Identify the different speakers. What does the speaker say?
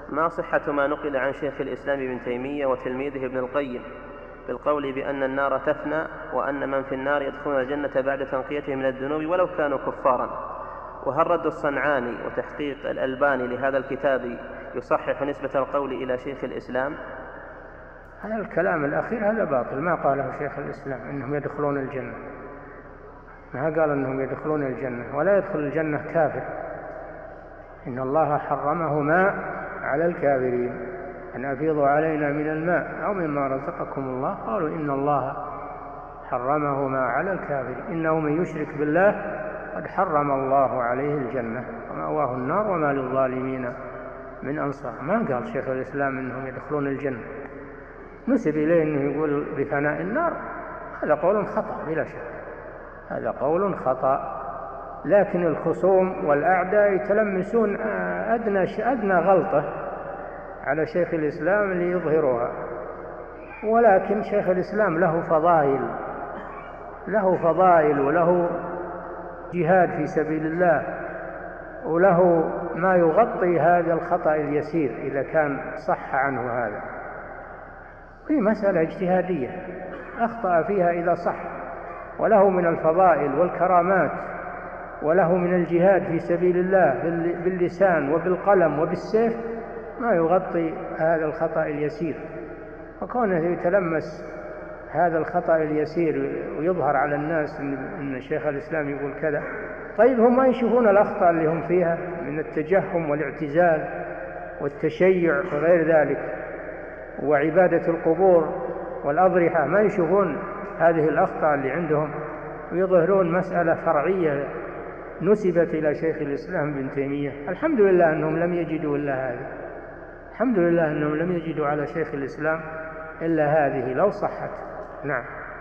Speaker 1: ما صحة ما نقل عن شيخ الإسلام ابن تيمية وتلميذه ابن القيم بالقول بأن النار تفنى وأن من في النار يدخلون الجنة بعد تنقيتهم من الذنوب ولو كانوا كفارا؟ وهل رد الصنعاني وتحقيق الألباني لهذا الكتاب يصحح نسبة القول إلى شيخ الإسلام؟
Speaker 2: هذا الكلام الأخير هذا باطل، ما قاله شيخ الإسلام إنهم يدخلون الجنة، ما قال إنهم يدخلون الجنة، ولا يدخل الجنة كافر، إن الله حرمهما على الكافرين، أن أفيضوا علينا من الماء أو مما رزقكم الله، قالوا إن الله حرمهما على الكافرين، إنه من يشرك بالله قد حرم الله عليه الجنة ومأواه النار وما للظالمين من أنصار. ما قال شيخ الإسلام إنهم يدخلون الجنة، نسب إليه أنه يقول بفناء النار، هذا قول خطأ بلا شك، هذا قول خطأ، لكن الخصوم والأعداء يتلمسون أدنى غلطة على شيخ الإسلام ليظهروها، ولكن شيخ الإسلام له فضائل وله جهاد في سبيل الله، وله ما يغطي هذا الخطأ اليسير إذا كان صح عنه هذا، هي مسألة اجتهادية أخطأ فيها إذا صح، وله من الفضائل والكرامات، وله من الجهاد في سبيل الله باللسان وبالقلم وبالسيف ما يغطي هذا الخطأ اليسير، وكونه يتلمس هذا الخطأ اليسير ويظهر على الناس إن شيخ الإسلام يقول كذا. طيب هم ما يشوفون الأخطاء اللي هم فيها من التجهم والاعتزال والتشيع وغير ذلك وعبادة القبور والأضرحة، ما يشوفون هذه الأخطاء اللي عندهم ويظهرون مسألة فرعية نسبت إلى شيخ الإسلام ابن تيمية؟ الحمد لله أنهم لم يجدوا إلا هذه، الحمد لله أنهم لم يجدوا على شيخ الإسلام إلا هذه لو صحت. نعم.